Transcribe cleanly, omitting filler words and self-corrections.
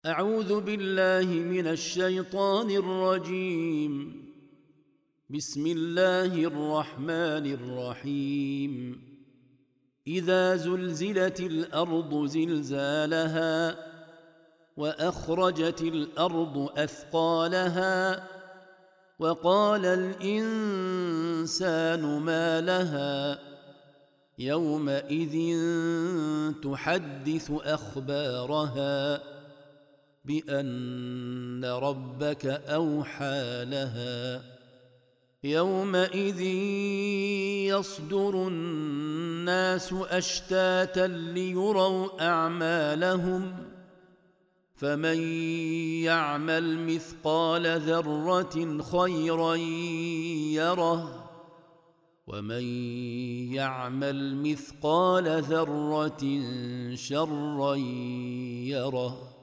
أعوذ بالله من الشيطان الرجيم. بسم الله الرحمن الرحيم. إذا زلزلت الأرض زلزالها وأخرجت الأرض أثقالها وقال الإنسان ما لها يومئذ تحدث أخبارها بأن ربك أوحى لها يومئذ يصدر الناس أشتاتا ليروا أعمالهم فمن يعمل مثقال ذرة خيرا يره ومن يعمل مثقال ذرة شرا يره.